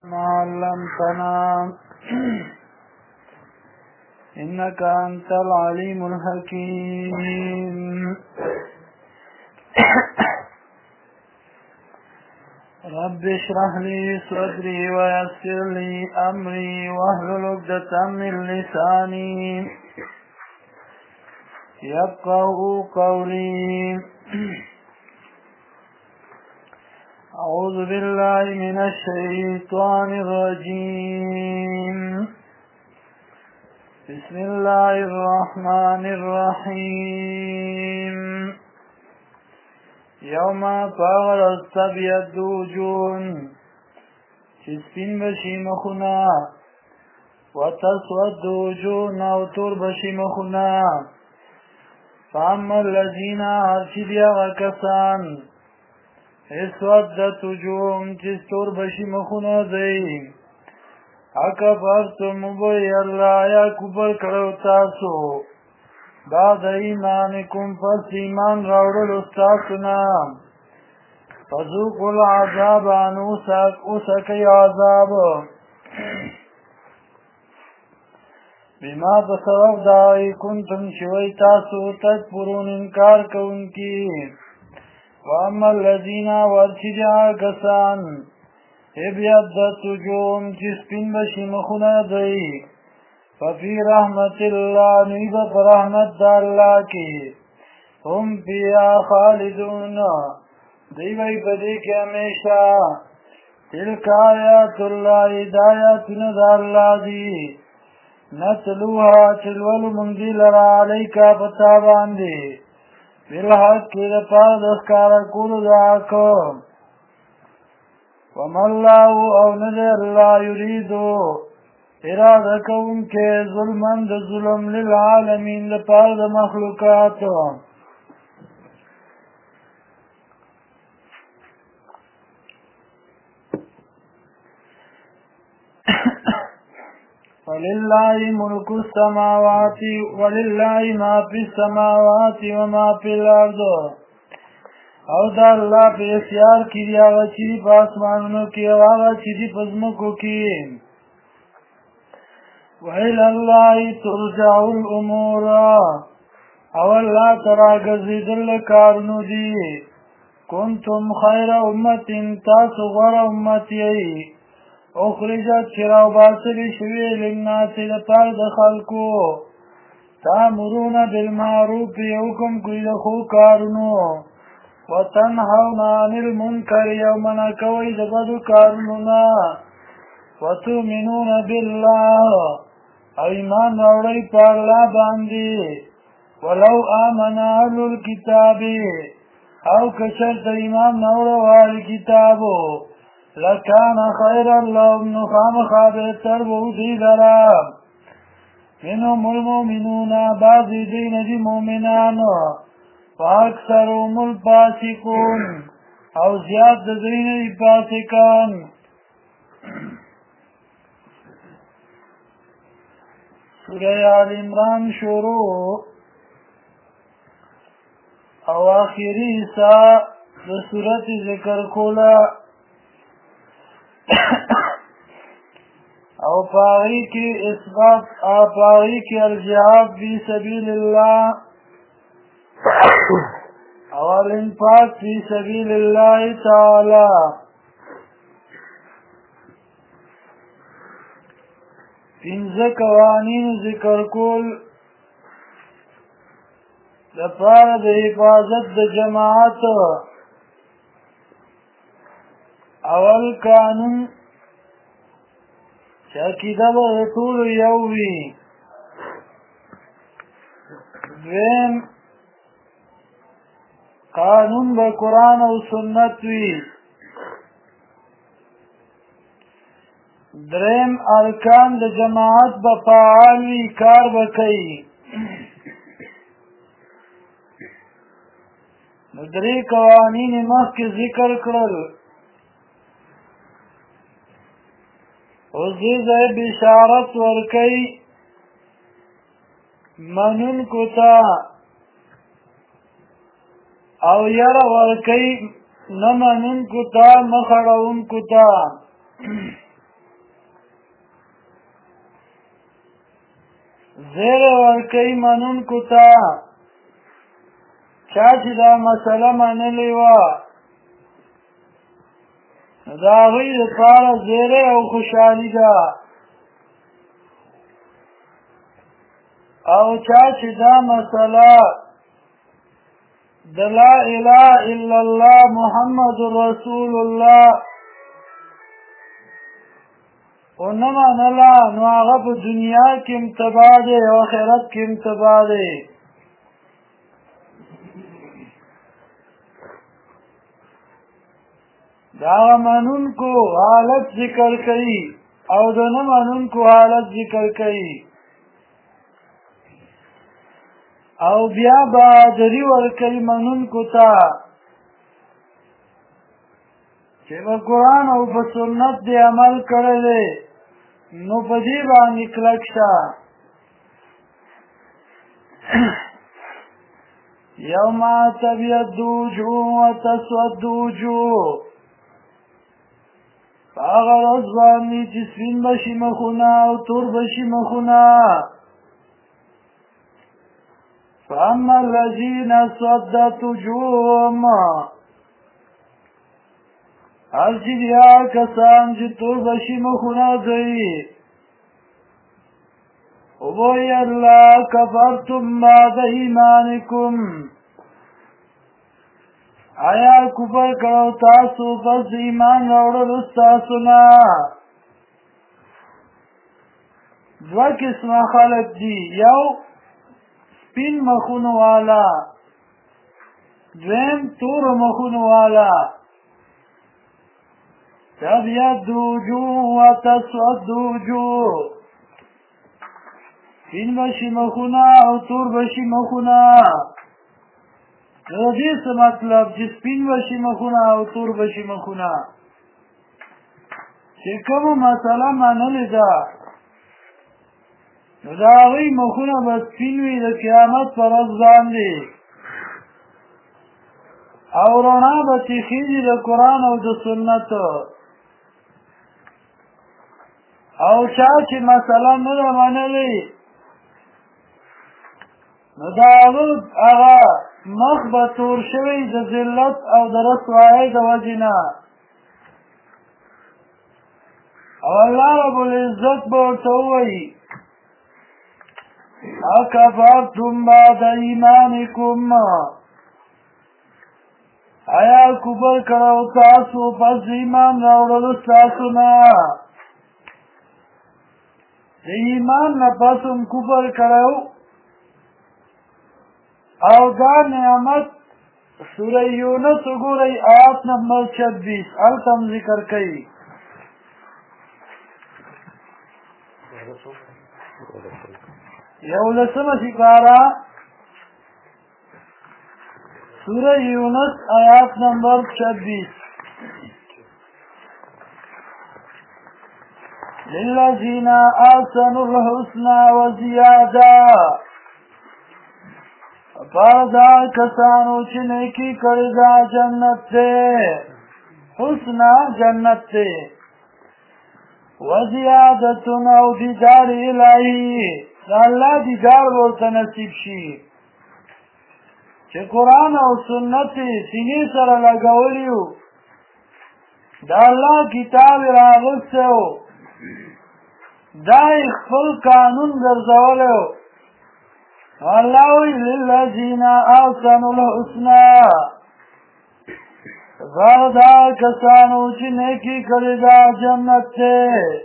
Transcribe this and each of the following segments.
ما علمتنا إنك أنت العليم الحكيم. رب اشرح لي صدري ويسر لي أمري واحلل عقدة من لساني يفقهوا قولي. أعوذ بالله من الشيطان الرجيم. بسم الله الرحمن الرحيم. يوم فغرست تبيض وجوه سپین بشی مخنا وتسود وجوه او تور بشی مخنا. فاما الذين ارشدیا وکسان اسودت وجوههم چستور بشی مخنا دی اکفرتم بوی اللہ یا کبر کرو تاسو بعد ایمانکم پس ایمان راوڑل استاسنا فذوقوا العذاب ان اسکی عذاب بما بسبب دائی کنتم شوی تاسو تکبرون انکار کونکی. واما الذین ورچجا کسان ابیضت وجوههم چسپین بشی مخنا دی ففی رحمت اللہ نیب پر رحمت دا اللہ کی هم فیہا خالدون دیوی بدی کے ہمیشہ. تلک آیات اللہ ہدایاتنا دا اللہ دی نتلوها چلول منگی لرا علیکا پتا باندی بالحق کی دپار دسکارا کولو دا حکم. وما اللہ او ندر اللہ یریدو ارادہ کون کے ظلمن دا ظلم للعالمین دپار دا مخلوقات. وللہ ملک السماوات وللہ ما فی السماوات وما فی الارض. او دا اللہ پہ اختیار کی دیا غچی پا آسمانونو کی آغا چیزی پزمکو کی. وَإِلَى اللَّهِ تُرْجَعُ الْأُمُورَ او اللہ تراغزی دل کارنو دی. کنتم خیر امت تاسو غر امتی اخرجت چراو باسلی شوی للناس لپار دخلکو تامرون بالمعروف حکم کوئی دخو کارنو وتنهون عن المنکر یومنا کوئی دبدو کارنونا وتؤمنون بالله ایمان روڑی پا اللہ باندی. ولو آمن اهل الكتاب او کشرت ایمان نوڑو والی کتابو لکان خیر اللہم نخام خابتر بودی درا. منهم المؤمنون بعضی دین دی مومنان فاکثرهم الفاسقون او زیاد دین دی فاسقان. سورہ آل عمران شروع او آخری حصہ دا سورت ذکر کولا او پاغی کی اثبات پاغی کی الجہاد فی سبیل اللہ او الانفاق فی سبیل اللہ تعالی. پنزہ قوانین ذکر کول دپار دا حفاظت دا جماعت. اول قانون چاکیدہ با طول یووی. دویم قانون با قرآن و سنت وی. دریم ارکان دا جماعت با فعال وی کار با کئی. دری قوانین مخ کے ذکر کرل عزیز بشارت ورکی منون کتا او یر ورکی نمنون کتا مخڑون کتا. زیر ورکی منونکو تا چاچی دا مسئله منلی و دا غی دا پارا زیر او خوشحالی دا او چاچی دا مسئله دا لا اله الا اللہ محمد رسول اللہ ونما نلا نواغب دنیا کم تبادے و آخرت کم تبادے دا منون کو حالت ذکر کئی او دا نمانون کو حالت ذکر کئی او بیا بہادری ورکی منون کو تا چه با قرآن او با سنت دی عمل کرده نو پا دی بانی کلک شا یوم تبید وجوه و تسود وجوه فاغر ازبانی چی سپین بشی مخونا او تور بشی مخونا فاما الذین صدت وجوههم هرچی دیا کسان چی تور بشی مخونا دئی او بوئی اللہ کفرتم بعد ایمانکم آیا کفر کرو تاسو پس ایمان روڑل استاسونا دو قسم خلق دی یو سپین مخون والا دویم تور مخون والا تبید وجوه و تسود وجوه سپین بشی مخونا او تور بشی مخونا دیس مطلب چی سپین بشی مخونا او تور بشی مخونا چی کم مسئلہ منلی دا نو دا آغی مخونا بس سپینوی دا قیامت پر ازبان دی او رونا بچی خیدی دا قرآن او دا سنت او چاچی مسئلہ ندا منلی نو دا آغا مخ بطور شوی دا ذلت او دا رسوائی دا وجنا او اللہ رب العزت بورتوئی اکفرتم بعد ایمانکم آیا کفر کرو تاسو پس ایمان راوڑل استاسونا دی ایمان نپسم کفر کرو او دا نعمت سورہ یونس گوری آیات نمبر 26 التم ذکر کئی یولسم سپارہ سورہ یونس آیات نمبر 26 للذین آسنوا الحسنى وزیادہ پاردا کسانو چی نیکی کردا جنت تے حسنہ جنت تے وزیادتن او دیدار الہی دا اللہ دیدار بولتا نصیب شی چه قرآن او سنت سینی سر لگولیو دا اللہ کتاب راغستو دا اخفل قانون درزولیو اللہ وی للذین آسنوا الحسنى غردا کسانو چی نیکی کردا جنت تے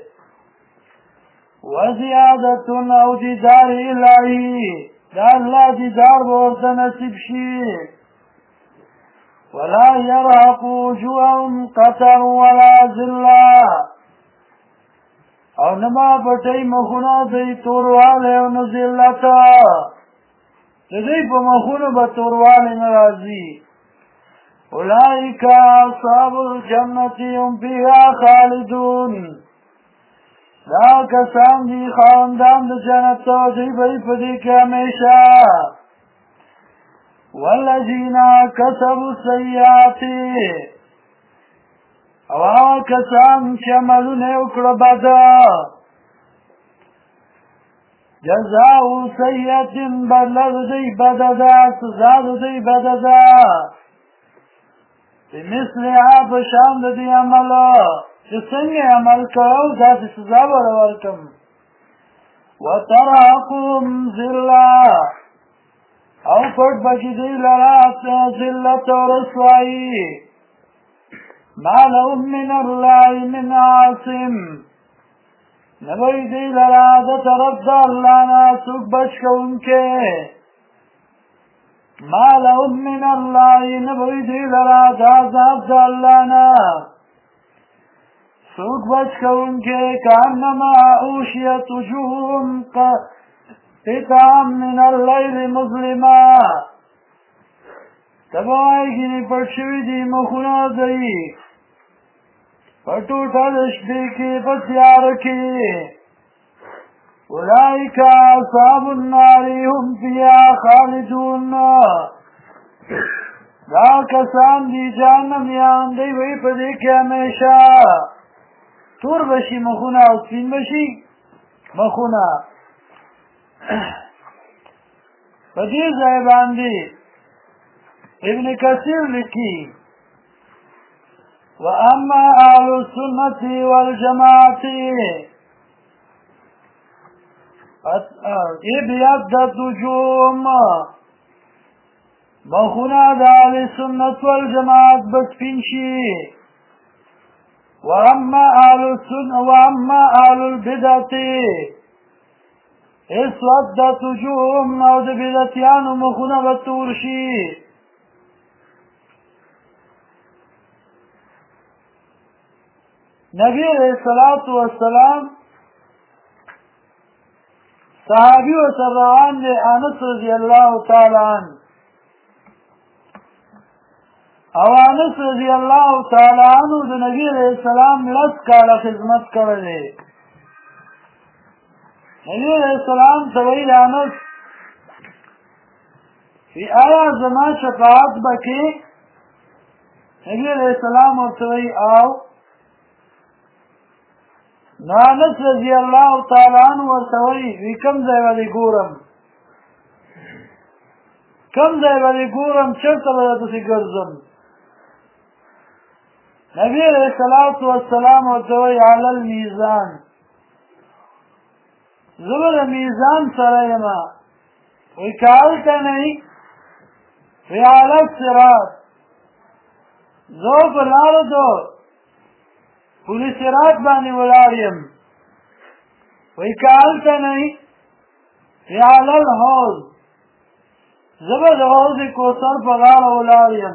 وزیادتن او دیدار الہی دا اللہ دیدار بورتا نصیب شی ولا يرهق وجوههم قتر ولا ذلہ او نما پٹی مخونا دی توروالی او نزلتا دی پا مخونا با توروالی نرازی اولئک اصحاب الجنت هم فیها خالدون دا کسان دی خواندان دا جنت و دی بی پدی که ہمیشہ والذین کسبوا السیئات او آوا کسان چه عملونه اکڑا بدا جزاء سیئة بدل دی بددا سزا دی بددا بمثلها بشان دی عمل چې څنګه عمل کوو داسې سزا به ورکړم وترهقهم ذلة او پټ بچی دی لرا ذلت و رسوائی ما لهم من الله من عاصم نبوی دی لرا دا طرف دا اللہ نا سوک بچ کونکے ما لهم من اللہ نبوی دی لرا دا عذاب دا اللہ نا سوک بچ کونکے کانما اوشیت وجوہم قطعا من اللیل مظلما تبائی گینی پرشوی دی مخونا دی پټوټه د شپې کې په تیاره کې اولئک اصحاب النار هم فیها خالدون دا کسان دي جهنمیان دی وی په دې کې همیشه تور بشي مخونه او سپین بشي مخونه په دې ځای باندې ابن کثیر لیکي وأما أهل السنة والجماعة ابيضت وجوههم مخنا أهل السنة والجماعة بسفنشي وأما أهل السنة وأما أهل البدعة اسودت وجوههم أو بدعتيان مخنا بتورشي نبی علیہ السلام صحابی و سرعان دے انس رضی اللہ تعالی عنہ او انس رضی اللہ تعالی عنہ دے نبی علیہ السلام لس کالا خدمت کرده نبی علیہ السلام سویل انس فی آیا زمان شفاعت بکی نبی علیہ السلام اور سویل آو نانس رضی اللہ تعالیٰ عنہ ورسوئی وی کم ځای باندې ګورم چرته به درپسې ګرځم نبی علیہ الصلوۃ والسلام ورسوئی علی المیزان زه به د میزان سره یم وی که هلته نه وي وی علی الصراط زه په لاره د پولیس رات باندې ولاړ یم وی که هلته نه وي وی علی الحوض زه به د حوض کوثر په غاړه ولاړ یم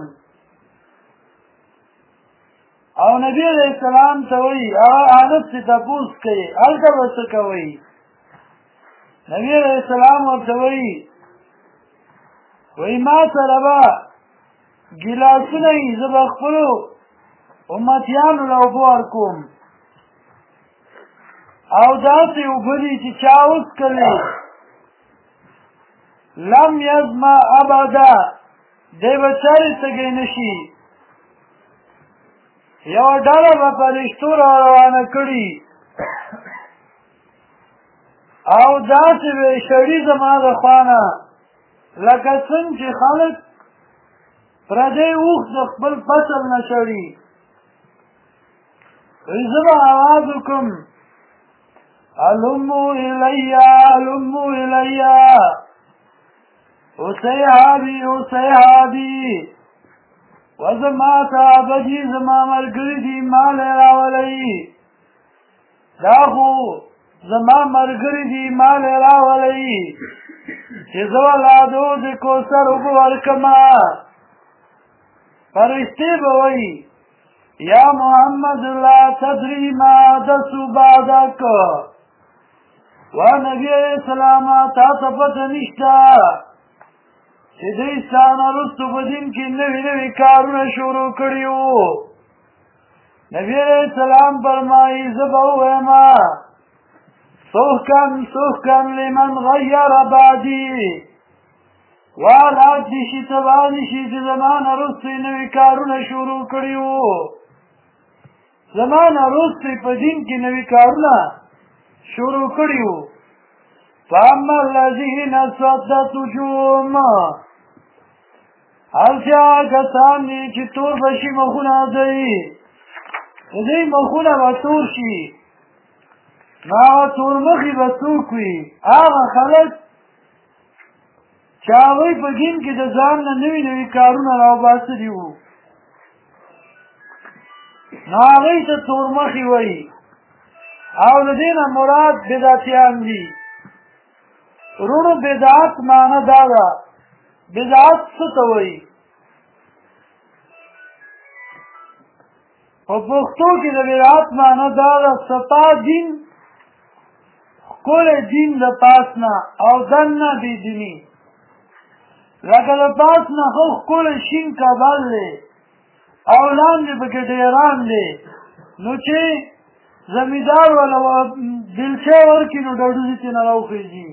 او نبی علیہ السلام ته وایي هغه انس چې تپوس کوي هلته به څه کوئ نبی علیہ السلام ورته وایي وایي ما سره به ګیلاسونه وي زه به خپلو امتیانو له اوبه ورکوم او داسې اوبه دي چې چا وڅښلې لم یظمأ ابدا دی به چارې تږی نه شي یوه ډله به فرشتو را روانه کړي او داسې به شړي زما د خوا نه لکه څنګه چې خلک پردی اوښ د خپل فصل نه شړي زه به آواز وکړم هلموا الی اوسیحابي وزما صحابه دي زما ملګري دي مال یې راولئ دا خو زما ملګري دي مال یې راولئ چې زه ولادو د کوثر اوبه ورکمه فرشتې به وایي یا محمد لا تدری ما حدثوا بعدک و نبی علیہ السلام تا ته پته نشته چې دوی ستا نه وروسته په دین کې نوي نوي کارونه شروع کړي وو نبی علیہ السلام فرمایي زه به ووایم سحقا لمن غیر بعدي والعاد دي شي تبا دي شي چې زما نه وروسته نوي کارونه شروع کړي وو زما نه وروسته په دین کې نوي کارونه شروع کړي وو فاما الذین اسودت وجوههم هرچا کسان دي چې تور بشي مخونه دوی دوی مخونه به تور شي نو هغه تور مخي به څوک وي هغه خلک چې هغوی په دین کې د ځان نه نوي نوي کارونه راوباسلي وو نو هغوی ته تور مخي وایي او د دې نه مراد بدعتیان دي ورونو بدعت معنی دا ده بدعت څه ته وایي په پښتو کې د بدعت معنی دا ده ستا دین ښکلی دین د پاس نه او دننه بېدیني لکه د پاس نه ښه ښکلی شین کابل دی او لاندې پکې ډیران دی نو چې زمیندار ولا دلچه ورکړي نو ډډوزي ترې نه راوخېږي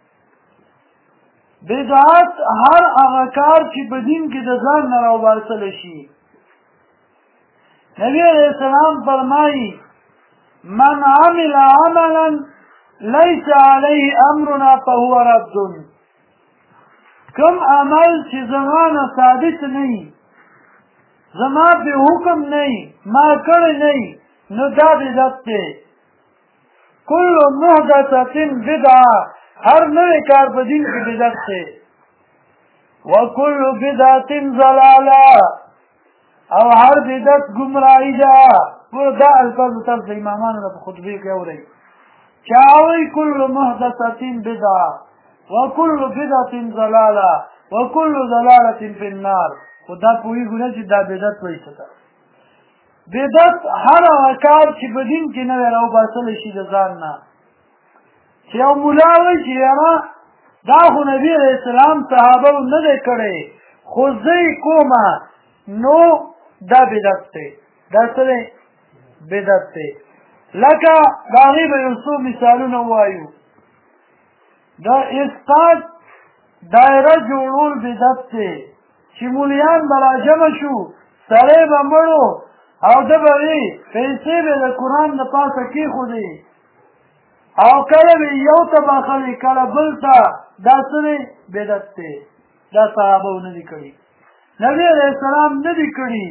بدعت هر هغه کار چې په دین کې د ځان نه راوباسلی شي نبی علیہ السلام فرمایي من عمل عملا لیس علیه امرنا فهو رد کم عمل چې زما نه ثابت نه وي زما په حکم نه وي ما کړی نه وي نو دا بدعت دی کل محدثة بدعه هر نوی کار په دین کې بدعت دی وکل بدعة ضلاله او هر بدعت گمراهی ده دا الفاظ تاسو امامانو په خطبه کې اورئ چاوی کل محدثة بدعه وکل بدعة ضلاله وکل ضلاله فی النار خدا پوهیږو نه چې دا بدعت وایي څه ته بدعت هر هغه کار چې په دین کې نوی راوباسلی شي د ځان نه چې یو ملا وایي چې یاره دا خو نبي علیه السلام صحابه نه دی کړی خو زه یې کومه نو دا بدعت دی دا څه دی بدعت دی لکه د هغې به یو څو مثالونه ووایو د اسقاط دایره جوړول بدعت دی چې مولیان به راجمع شو سړی به مړو او ده به وي پیسې به د قرآن د پاسه کېښودې او کله به یو ته بخلي کله بل ته دا څه دی بدعت دی دا صحابه نه دي کړي نبي علیه السلام نه دي کړي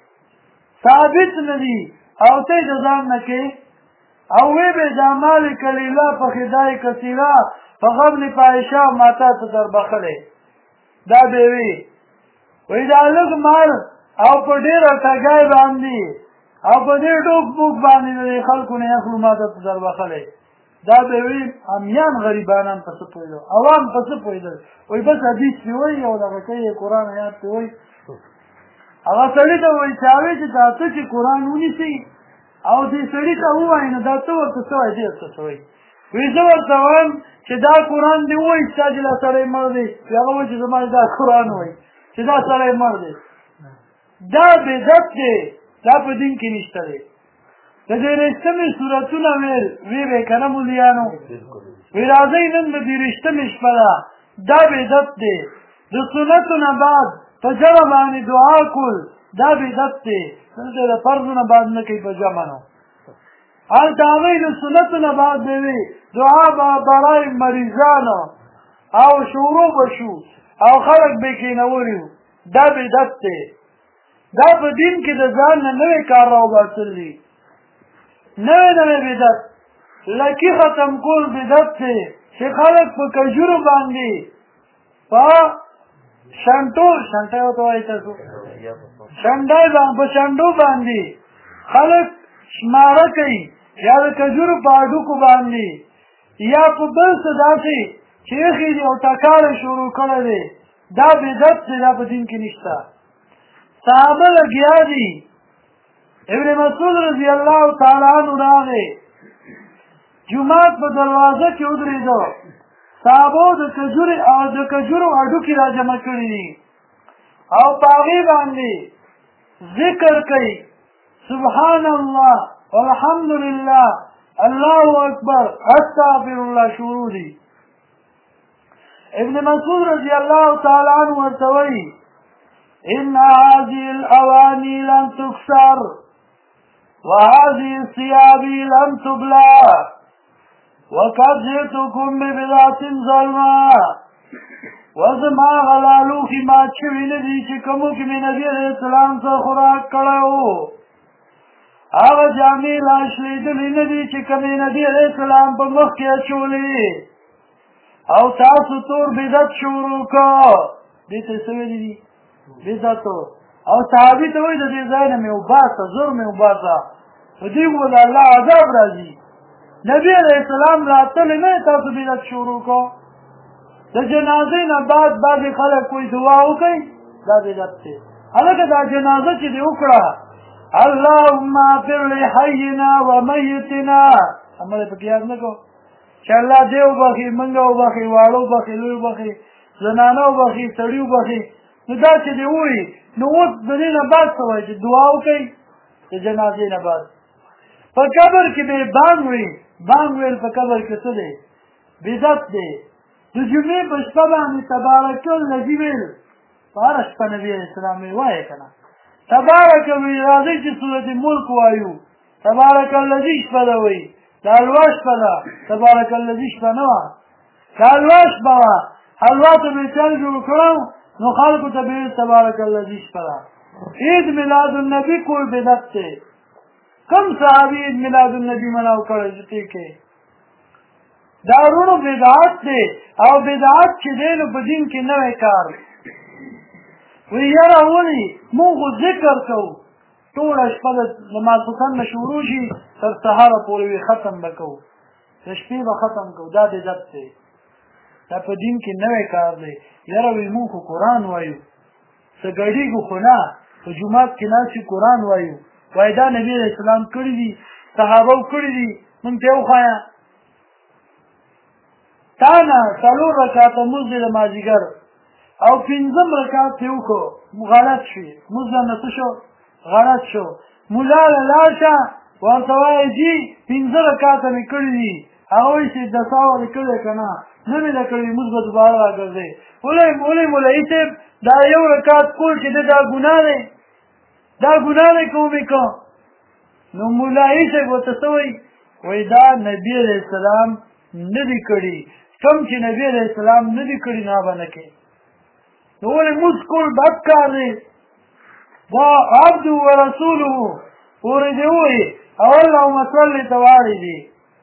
ثابت نه دي او ته د ځان نه کې او وی به دا مالک لیلا په خدای کثیره په غبن پایشا ماتا ته در بخلې دا به وي وی دا لږ مال او په ډېره ټګۍ باندې او په دې ټوک پوک باندې د خلکو نه اخلو ماته ته در بخلې دا به وي امیان غریبانان په څه پوهېدل عوام په څه پوهېدل وایي بس حدیث پې وایي او دغه کوي قرآن آیات پې وایي هغه سړي ته وایي چې هغې چې دا ته چې قرآن ونیسئ او دې سړي ته ووایي نو دا ته ورته څه وایي دې ورته څه وایي وایي زه ورته وایم چې دا قرآن دې ووایي چې تا چې دا سړی مړ دی هغه وایي چې زما دا قرآن وایي چې دا سړی مړ دی دا بدعت دی دا په دین کې نشته دی د دې رښتمې صورتونه وی به که نه مولیانو وی راځئ نن د دې رښتمې شپه ده دا بدعت دی د سنتو نه بعد په جمع باندې دعا کول دا بدعت دی دلته د فرضو نه بعد نه کوي په جمع نو هلته هغوی د سنتو نه بعد به وي دعا به برای مریضانو او شروع به شو او خلک به کېنولي وو دا بدعت دی دا په دین کې د ځان نه نوی کار راوباسل دي نوی نوی بدعت لکي ختم کول بدعت دی چې خلک په کجورو باندې په شنټو شنټه ورته وایي تاسو شنډای باندې په شنډو باندې خلک شماره کوي یا د کجورو په هډوکو باندې یا په بل څه داسې چې ایښي دي او ټکاړه شروع کړی دی دا بدعت دی دا په دین کې نشته صحابه لګیا دي ابن مسعود رضی الله تعالی عنه راغی جومات په دروازه کې ودرېده صحابو د کجورو هډوکي را جمع کړي دي او په هغې باندې ذکر کوي سبحان الله والحمد لله الله اکبر استغفر الله شروع دي ابن مسعود رضی الله تعالی عنه ورته وایي ان هذه الاواني لم تكسر وهذه الثياب لم تبلى وقد جئتكم ببدعة ظلما وزما غلالو کی مات شوی ندی چې کومو کې مې نبي علیہ السلام څخه خوراک کړو هغه جامې لاشلیدلې ندي چې کومې نبي علیہ السلام په مخ کې اچولې او تاسو تور بدعت شروع کړ دې څه ویلي دي بدعت او صحابي ته وایي د دې ځای نه مې وباسه زور مې وباسه په دې ولا الله عذاب راځي نبي علیہ السلام راتلې نه تاسو بدعت شروع کړ د جنازې نه بعد خلک کوئی دعا وکړي دا بدعت دی هلکه دا جنازه چې دې وکړه اللهم اغفر لحينا وميتنا امر په کې یاد نه کو چې الله دې وبخي منګه وبخي واړو وبخي لوی وبخي زنانه وبخي سړی وبخي نو دا چې دې وایي نو اوس د دې نه بعد څه وایي چې دعا وکړي د جنازې نه بعد په قبر کې به بانګ ویل په قبر کې څه دی بدعت دی د جمعې په شپه باندې تبارک الذي ویل په هره شپه نبي علیه السلام یې وایه که نه تبارک وی راځئ چې سورت ملک وایو تبارک الذي شپه ده وایي د حلوا شپه ده تبارک الذي شپه نه وه که حلوا شپه وه حلوا ته مې چل جوړ کړو نو خلکو ته به تبارک الذي شپه ده عید میلاد النبي کول بدعت دی کم صحابي عید میلاد النبي مناو کړی چې تی کې دارونو بدعت دی او بدعت چې دی نو په دین کې نوی کار وی یاره ولې مونږ ذکر کوو ټوله شپه د ماسپښین نه شروع شي تر سهاره پورې وي ختم به کوو د شپې به ختم کوو دا بدعت دی دا په دین کې نوی کار دی یاره وی مونږ خو قرآن وایو څه ګډېږو خو نه په جومات کې ناست قرآن وایو وایي دا نبي علیه السلام کړي دي صحابه کړي دي مونږ ته وښایه تا نه څلور رکعته لمونځ دی د مازدیګر او پنځم رکعت یې وکړو غلط شوي لمونځ نه څه شو غلط شو ملا له لاړ شه ورته وایي جي پنځه رکعته مې کړي دي هغه وایي چې د ساوه دې کړی که نه نه مې ده کړي لمونځ به دوباره راګرځئ ولې مولوي صاحب دا یو رکعت کول چې دی دا ګناه دی دا ګناه دی که ومې که نو مولایي صاحب ورته څه وایي وایي دا نبي علیه السلام نه دي کړي کم چې نبی علیه السلام نه دي کړي نه به نه کوي نو ولې لمونځ کول بد کار دی دا عبد و رسوله پورې دې ووایي او اللهم صل ته واړې دي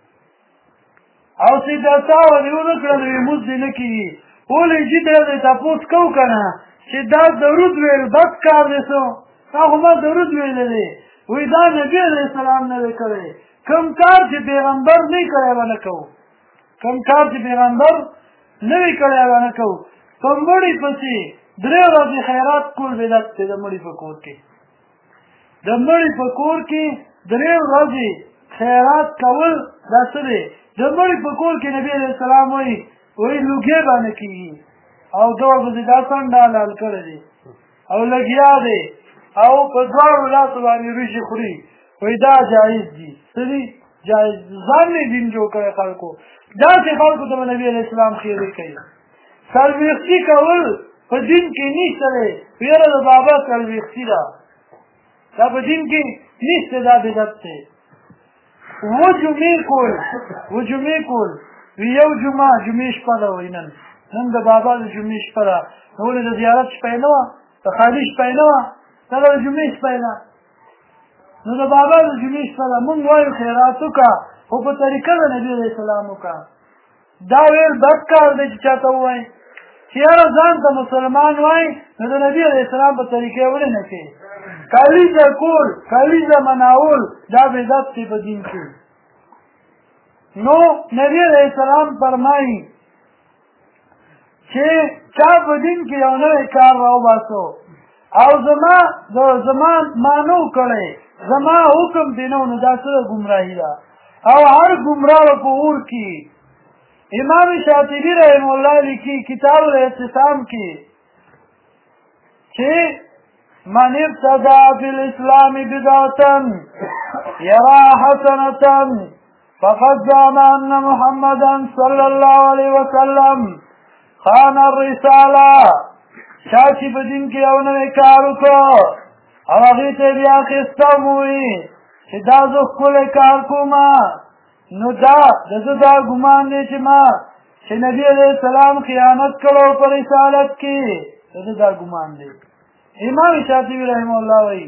او چې دا ساوه دې ونه کړل لمونځ دې نه کېږي ولې چې ته دې تپوس کوو که نه چې دا درود ویل بد کار دی څه تا خو ما درود ویلی دی وایي دا نبي علیه السلام نه دی کړی کوم کار چې پیغمبر نه کړی به نه کوو کوم کار چې پیغمبر نه وي کړی به نه کوو په مړي پسې درې ورځې خیرات کول بدعت دی د مړي په کور کې د مړي په کور کې درې ورځې خیرات کول دا څه دی د مړي په کور کې نبي علیه السلام وایي لوګې به نه کېږي او دوه ورځې دا څنډه حلال کړی دی او لګیا دی او په دواړو لاسو باندې وریجې خوري وایي دا جایز دي څه دي جایز ځان نه دین جوړ کړی خلکو داسې خلکو ته به نبي علیه السلام خیرې کوي څلوېښتي کول په دین کې نشته دی یاره د بابا څلوېښتي ده دا په دین کې نشته دا بدعت دی و جمعې کول یو جمعې شپه ده وایي نن د بابا د جمعې شپه ده نو ولې د زیارت شپه یې نه وه د خالي شپه یې نه وه دا د جمعې شپه یې ده نو د بابا د جمعې شپه ده مونږ وایو خیرات وکړه خو په طریقه د نبي علیه السلام وکړه دا ویل بد کار دی چې چاته ووایي چې یاره ځان ته مسلمان وایي نو د نبي علیه السلام په طریقې ولې نه کوي کلیزه کول کلیزه مناول دا بدعت دی په دین کې نو نبی علیه السلام فرمایي چې چا په دین کې یو نوی کار راوباسو او زما مانو کړی زما حکم دی نو دا څه ګمراهي ده او هر ګمراه په اور کې امام شاطبی رحم الله لیکي کتاب الاعتصام کې چې من ابتدع فی الاسلام بدعة یرا حسنة فقد زعم ان محمدا صلی الله علیه وسلم خان الرساله چا چې په دین کې یو نوی کار وکړو او هغې ته بیا اخیسته مو وي چې دا زه ښکلی کار کومه نو دغه دا ګمان دی چې ما چې نبي علیه السلام خیانت کړو په رسالت کې دغه دا ګمان دی امام شاطبي رحمه الله وایي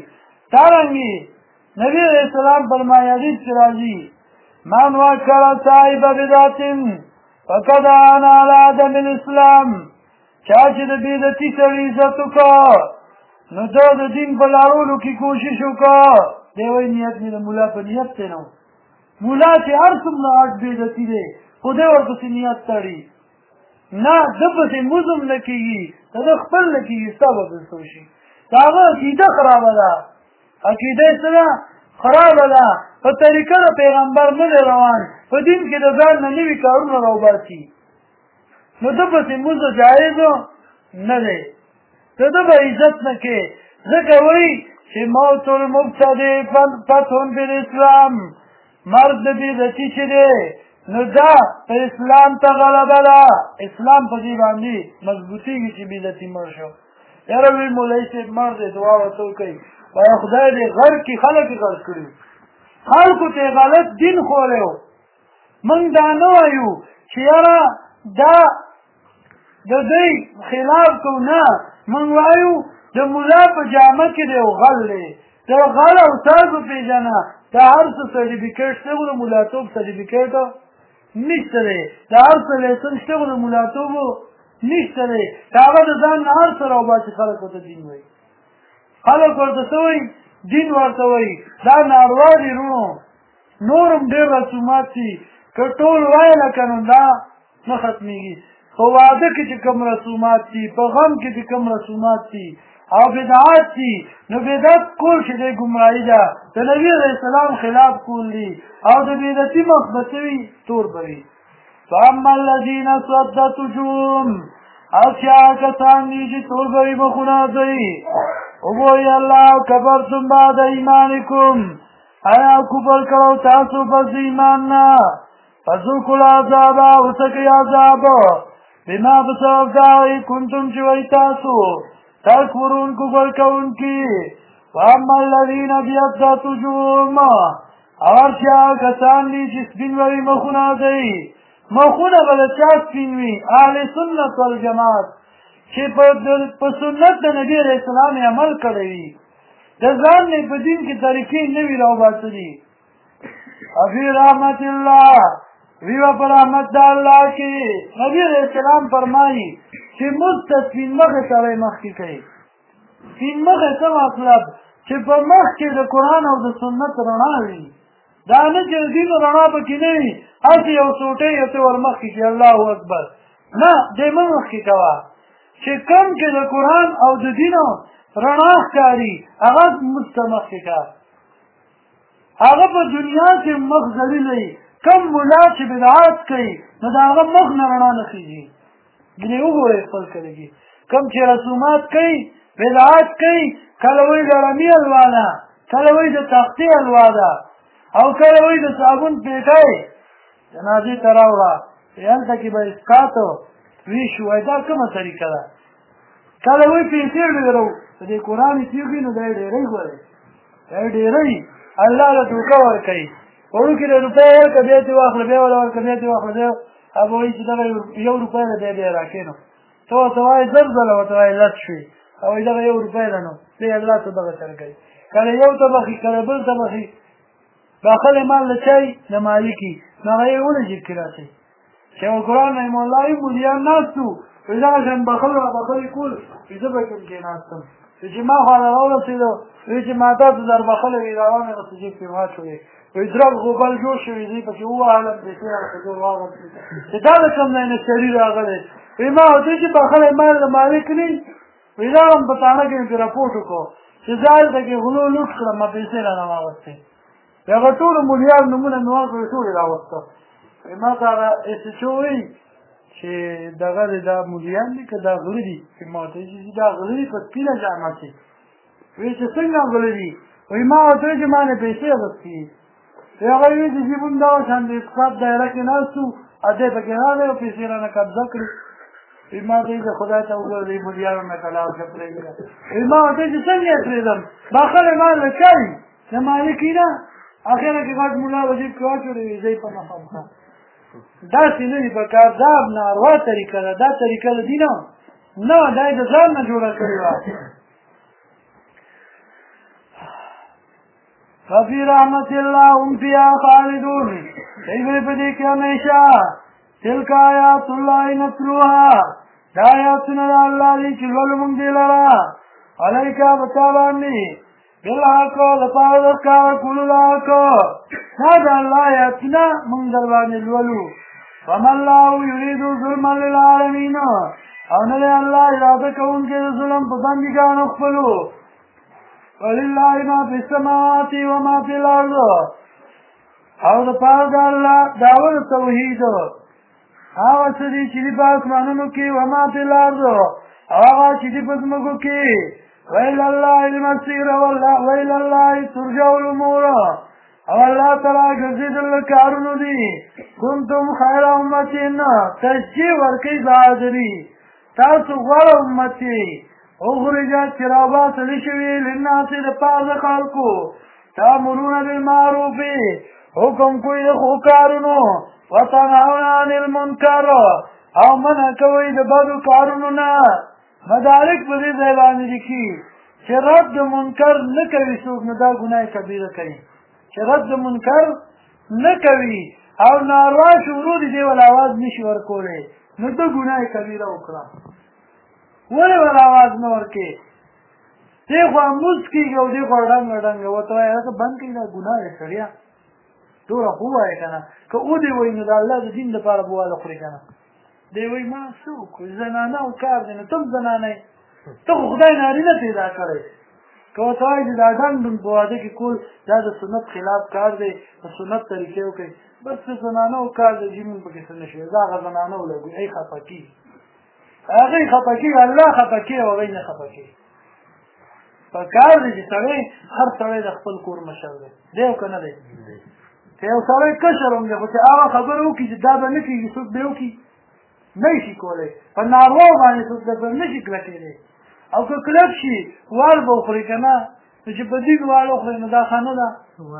دارنګې نبي علیه السلام فرمایي حدیث کې راځي من وکر صاحب بدعت فقد عان علی عدم الاسلام چا چې د بدعتي سړي عزت وکړه نو دا د دین په لارولو کې کوشش وکړه دی وایي نیت مې د ملا په نیت دی نو ملا چې هر څومره اټ بدعتي دی خو دی ورپسې نیت تړي نه ده پسې مزم نه کېږي د خپل نه کېږي ستا به پسې وشي د هغه عقیده خرابه ده عقیده یې څه ده خرابه ده په طریقه د پیغمبر نه دی روان په دین کې د ځان نه نوي کارونه راوباسي نو ده پسې مزه جایز نه دی ته ده به عزت نه کې ځکه وایي چې موت المبتدع فتح بالاسلام مرد د بدعتي چې دی نو دا په اسلام ته غلبه ده اسلام په دې باندې مضبوطېږي چې بدعتي مړ شو یاره وی مولوي صاحب مړ دی دعا ورته وکړئ وایه خدای دې غر کې خلک یې غر کړي خلکو ته غلط دین خولی و موږ دا نه وایو چې یاره دا د دوی خلاف کوو نه موږ وایو د ملا په جامه کې دی غل دی د غل او ساز وپېژنه دا هر څه سرټیفیکېټ شته خو د ملاتوب سرټیفیکېټ نشته دی د هر څه لیسن شته خو د ملاتوب نشته دی د هغه د ځان نه هر څه راوباسي خلک ورته دین وایي خلک ورته څه وایي دین ورته وایي دا ناروا دي وروڼو نور هم ډېر رسومات دي که ټول وایله که نو دا نه ختمېږي خو واده کې چې کوم رسومات دي په غم کې چې کوم رسومات دي او بدعات دي نو بدعت کول چې دی ګمراهي ده د نبي علیه السلام خلاف کول دي او د بدعتي مخ به څه وي تور به وي فاما الذین اسودت وجوههم هسې هغه کسان دي چې تور به وي مخونه دوی وګورئ الله کفرتم بعد ایمانکم آیا کفر کړو تاسو پس ایمان نه فذوقوا العذاب وڅکئ عذاب بما په سبب د هغې کنتم چې وئ تاسو تکفرون کفر کوونکي واما الذین ابیضت وجوههم هغه هغه کسان دي چې سپین به وي مخونه دوی مخونه به د چا سپین وي اهل سنت والجماعت چې په سنت د نبي علیه السلام عمل کړی وي د ځان نه په دین کې طریقې نه وي راوباسلي افي رحمت الله ویوه په رحمت د الله کې نبي علیه السلام فرمایي چې موږ ته سپین مخې سړی مخکې کوي سپین مخې څه مطلب چې په مخ کې د قرآن او د سنت رڼا وي دا نه چې د دین رڼا پکې نه وي هسې یو سوټۍ یو څه ور مخکې کړي الله اکبر نه دی مه مخکې کوه چې کم کې د قرآن او د دین رڼا ښکاري هغه موږ ته مخکې کړه هغه په دنیا کې مخ ذلیل کم ملا چې بدعات کوي نو د هغه مخ نه رڼا نه خېږي ګنې وګورئ خپل کلګي کم چې رسومات کوي بدعات کوي کله وایي د رمي حلوا ده کله وایي د تختې حلوا ده او کله وایي د صابون پیټی جنازې ته راوړه هلته کې به اسقاط ویش وایي دا کومه طریقه ده کله وایي پیسې ډېرو په دې قرآن کېږي نو دا یې ډېرۍ ګورئ دا یې ډېرۍ الله له دوکه ورکوي وړوکي د روپۍ ورکړه بیا دې واخله بیا وله ورکړه بیا دې واخله بیا هغه وایي چې دغه یو روپۍ ده بیا بیا راکېنو ته ورته وایې زر ځله ورته وایې لس شوې او وایي دغه یو روپۍ ده نو بیا الله ته دغه سره کوي کله یو ته بخي کله بل ته بخي بخل مال له چای د مالکي نو هغه یې ولې جیب کې راچوي شیخ القرآن رحمه الله وایي مولیان ناست وو وایي دغه شان بخل را بخل یې کول وایي زه به کوم کېناستم چې ما خوا له راورسېدو وایي چې ما تاسو در بخله وي روانې غسې جیب کې واچوې وایي درب غوبل جوړ شوي دی پکې ووهلم پیسې راته جوړ واغوستې چې دا د کوم ځای نه سړي راغلی وایي ما ورته چې بخلی مال د مالک نه وایي دا هم په تاڼه کې مې پرې راپورټ وکړو چې زه هلته کې غلو لوټ کړم ما پیسې رانه واغوستې د هغه ټولو ملیار نومونه مې واکړې ټول یې راوسته وایي ما ته هغه ایس ایچ او وایي چې دغه دی دا ملیان دي که دا غله دي چې ما ورته وایي چې دا غله دي په سپینه جامه کې وایي چې څنګه غله دي وایي ما ورته وایي چې ما نه پیسې اخیستې هغه وایي چې زمونږ دغه شان د اسقاط دایره کې ناست وو ادی پکې راغلی او پیسې رانه قبضه کړې وایي ما ته وایي چې خدای ته وګوره دې ملیارو نه کله ورته پرېږده وایي ما ورته وایي چې څنګه یې پرېږدم بخل مال له چا وي د مالکي نه اخره کې غټ مولا به جیب کې واچولی وي زه یې په مخه مخه داسې نه دي په کار دا ناروا طریقه ده دا طریقه د دي نه دا یې د ځان نه جوړه کړې وه ففي رحمت الله هم فيها خالدون دی به په دې کې همیشه تلک آیات الله نتلوها دا آیاتونه د الله دي چې لولو موږ دې لره علیکا په تا باندې بالحق دپاره د ښکاره کولو د حق دا د الله آیاتونه موږ در باندې لولو فما الله یرید ظلما للعالمین او نه دی الله اراده کوونکی د ظلم په بندګانو خپلو ولله ما فی السماوات وما فی الارض او دپاره د الله دعوه د توحید هغه څه دي چې دي په اسمانونو کې وما فی الارض او هغه چې دي په ځمکو کې وإلى الله المصير وإلى الله ترجع الأمور او الله تعالی ګرځېدل کارونه دي کنتم خیر امة تشجیع ورکوي زادري تاسو غوره امت یې اخرجت چې راباسلې شوي للناس دپاره د خلکو تأمرون بالمعروف حکم کوئ د ښو کارونو وتنهون عن المنکر او منع کوئ د بدو کارونو نه مدارک په دې ځای باندې لیکي چې رد د منکر نه کوي څوک نو دا ګناه کبیره کوي چې رد د منکر نه کوي او ناروا شروع دي دی ول اواز نشي ورکولی نو ته ګناه کبیره وکړه ولې ول اواز نه ورکې دی خو مونځ کېږي او دی خو ډنګه ډنګه ورته وایي هغه بند کړي دا ګناه دی سړیه دومره خو ووایه که نه که ودې وایي نو د الله د دین دپاره به واله خوري که نه دی وایي ما څه وکړو زنانه او کار دی نو ته هم زنانه یې ته خو خدای نارینه پیدا کړی که ورته وایي چې دا ډنډ ډنډ په واده کې کول دا د سنت خلاف کار دی د سنت طریقې وکړئ بس د زنانه او کار دی چې مونږ پکې څه نه شوي دا هغه زنانه ولګوي ای خفه کېږي هغې خفه کېږي الله خفه کېږي او هغې نه خفه کېږي په کار دی چې سړی هر سړی د خپل کور مشر دی دی او که نه دی که یو سړی کشر هم دی خو چې هغه خبره وکړي چې دا به نه کېږي څوک به وکړي نه شي کولی په نارواو باندې څوک درته نه شي کلکېدی او که کلک شي وال به وخوري که نه نو چې په دین وال وخوري نو دا ښه نه ده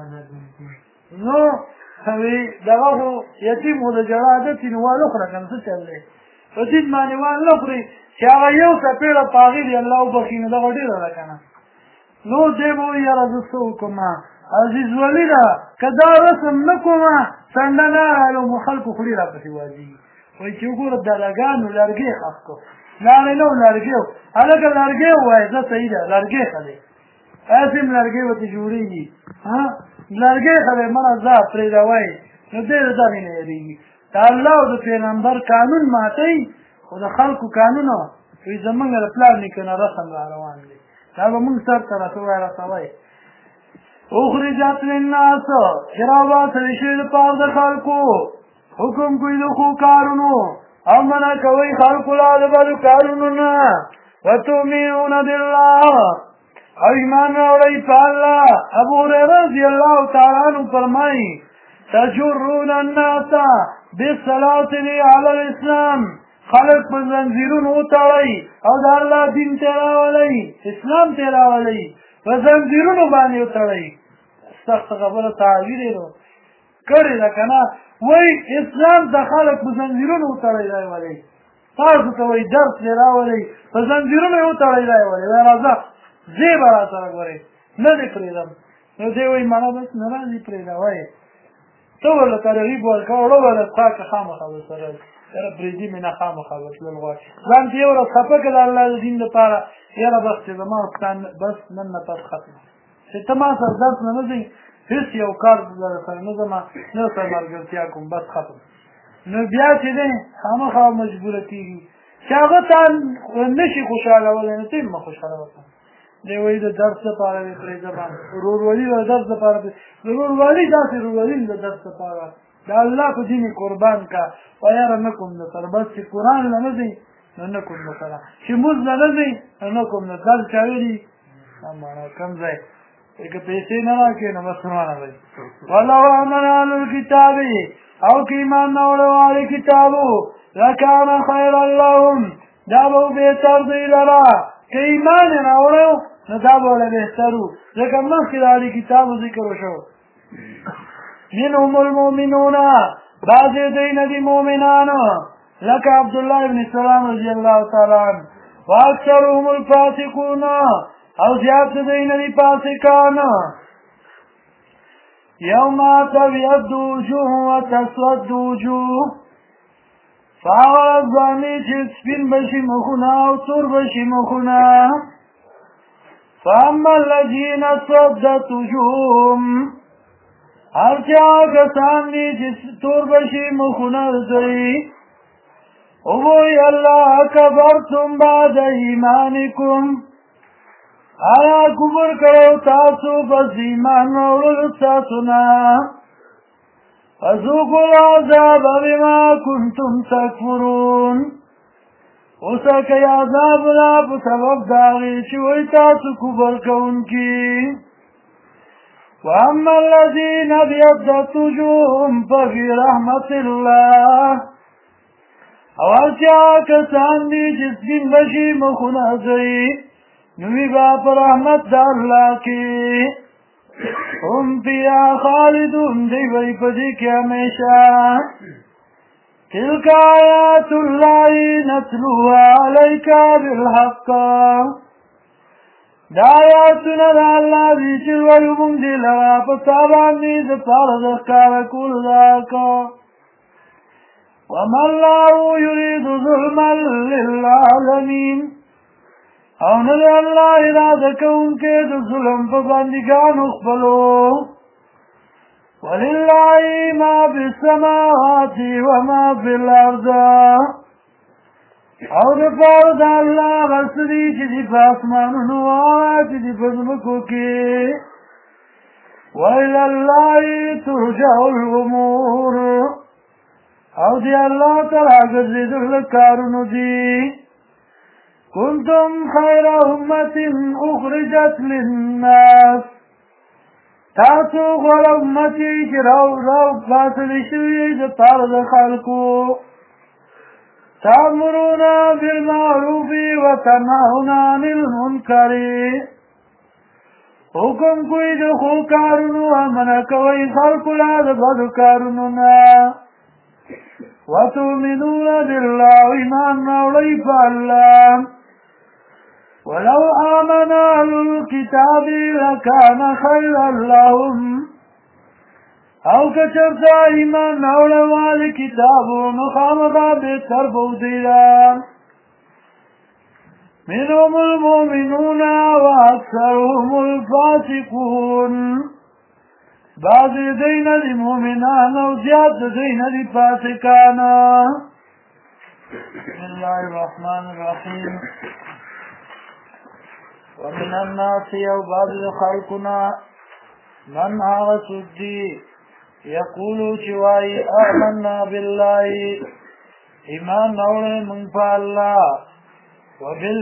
نو دغه خو یتیم خو د ژړا عادت وي نو وال وخوره که نه څه چل دی په دین باندې وال نه خوري چې هغه یو څپېړه په هغې دې الله وبخي نو دغه ډېره ده که نه نو دی به وایي یاره زه څه وکړم عزیز ولي ده که دا رسم نه کوم څنډه نه رالم خلکو خولي را پسې واځېږي وایي چې وګوره دلګانو لرګی خاص کړو لاړې نه و لرګی و هلکه لرګی ووایه زه صحیح ده لرګی ښه دی هسې هم لرګی ورته جوړېږي لرګی ښه دی مړه ځه پرېږدوئ نو دی د دغې نه یېرېږي د الله او د پیغمبر قانون ماتوي خو د خلکو قانونه وایي زمونږ د پلار نیکه نه رسم را روان دی دا به مونږ سر ته رسوئ اخرجت للناس چې راباسلې شوي دپاره د خلکو حکم کوي د ښو کارونو او منع کوئ خلکو لا د بدو کارونو نه وتؤمنون بالله او ایمان راوړئ په الله ابو هریره رضی الله تعالی عنه فرمایي تجرون الناس بالسلاطل على الاسلام خلق په زنځیرونو وتړئ او د الله دین ته راولئ اسلام ته راولئ په زنځیرونو باندې وتړئ سخت خبره تعبیر یې کړې ده که نه وایي اسلام ته خلک په زنځیرونو وتړئ راولئ تاسو ته وایي درس یې راولئ په زنځیرونو یې وتړئ راولئ وایي راځه ځې به را سره ګورئ نه دې پرېږدم نو دی وایي مړه بس نه راځي پرېږده وایي ته ورله ترغیب ورکړه وړه ورله پخوا که خامخا ورسره یاره پرېږدي مې نه خامخا به تلل غواړي ځان ته یو ورځ خفه کړه د الله د دین لپاره یاره بس چې زما ستا بس نن نه پس ختمه چې ته ما سره درس نه نه ځئ هېڅ یو کار سره نه ځمه نه سره ملګرتیا کوم بس ختم نو بیا چې دی خامخا مجبوره کېږي چې هغه تا نه شي خوشحالولی نو ته یې مه خوشحالوه دی وایي د درس لپاره مې پرېږده باندې ورورولي د درس لپاره ورورولي داسې ورورولي د درس لپاره د الله په دین قربان کا و یاره نه کوم نه سره بس چې قرآن نه نه ځئ نو نه کوم نه سره چې مونځ نه نه ځئ نو نه کوم نه درس چا ویلي مانا کم ځای که پیسې نه راکړې نو بس نه راځئ ولو آمن اهل الکتاب او که ایمان نه وړه والي کتابو لکان خیرا لهم دا به بهتر دوی لره که ایمان یې راوړی نو دا به ورله بهتر و ځکه مخکې د اهل کتابو ذکر وشو منهم المؤمنون بعض دین دی مؤمنانو لکه عبدالله ابن سلام رضی اللہ تعالی عنہ واکثرهم الفاسقون او زیاد دین دی فاسقان یوم تبیض وجوه وتسود وجوه فاغرد بانی چه سپین بشی مخونا او تور بشی مخونا فاما الذین اسودت وجوههم هر چا کسان دی چه تور بشی مخونا دی اووی اللہ کبرتم بعد ایمانکم آیا کبر کرو تاسو بس ایمان مولد تاسونا فذوقوا العذاب بما كنتم تكفرون وسکی عذاب لا بسبب داغی چوئی تاسو کبر کونکی واما الذین ابیضت وجوههم ففی رحمت اللہ اوالچا کسان دی جسدین بشی مخونا زئی نوی با پر رحمت دا اللہ کی هم فیا خالدون دی وی پدی کی ہمیشہ تلک آیات اللہ نتلوها علیکا بالحق دا آیاتنا دا اللہ دی چلوی من دی لغا پتابان دی زفار دخکار لاکا وما اللہ یرید ظلما للعالمین او ندی اللہ ارادہ کون کے دو ظلم پا بندگان اخبلو وللہ ما فی السماوات وما فی الارض او دفار دا اللہ غصدی چی دی پاسمانونو آوات دی پزمکو کی وَإِلَى تُرْجَعُ الْأُمُورُ او دی اللہ تعالی گرزید الکارونو دی كنتم خير أمة أخرجت للناس تاسو غور امتی چی رو فاصل شوی دپار خلقو تامرون بالمعروف وتنهون عن المنکر حکم کوئی دخو کارونو امن کوئی خلق لا دبد کارونونا وتؤمنون بالله ایمان راوړئ په الله ولو آمن أهل الكتاب لكان خيرا لهم او كچرتا ایمان راوړه والي کتابو مخامخا بهتر بودیرا منهم المؤمنون واكثرهم الفاسقون بعض دین دی مومنان او زیاد دین دی فاسقان بسم اللہ الرحمن الرحیم ومن الناس او بعض خلقنا من آغسد دی یقولو چوائی آمنا باللہ ایمان نوڑے من پا اللہ وبال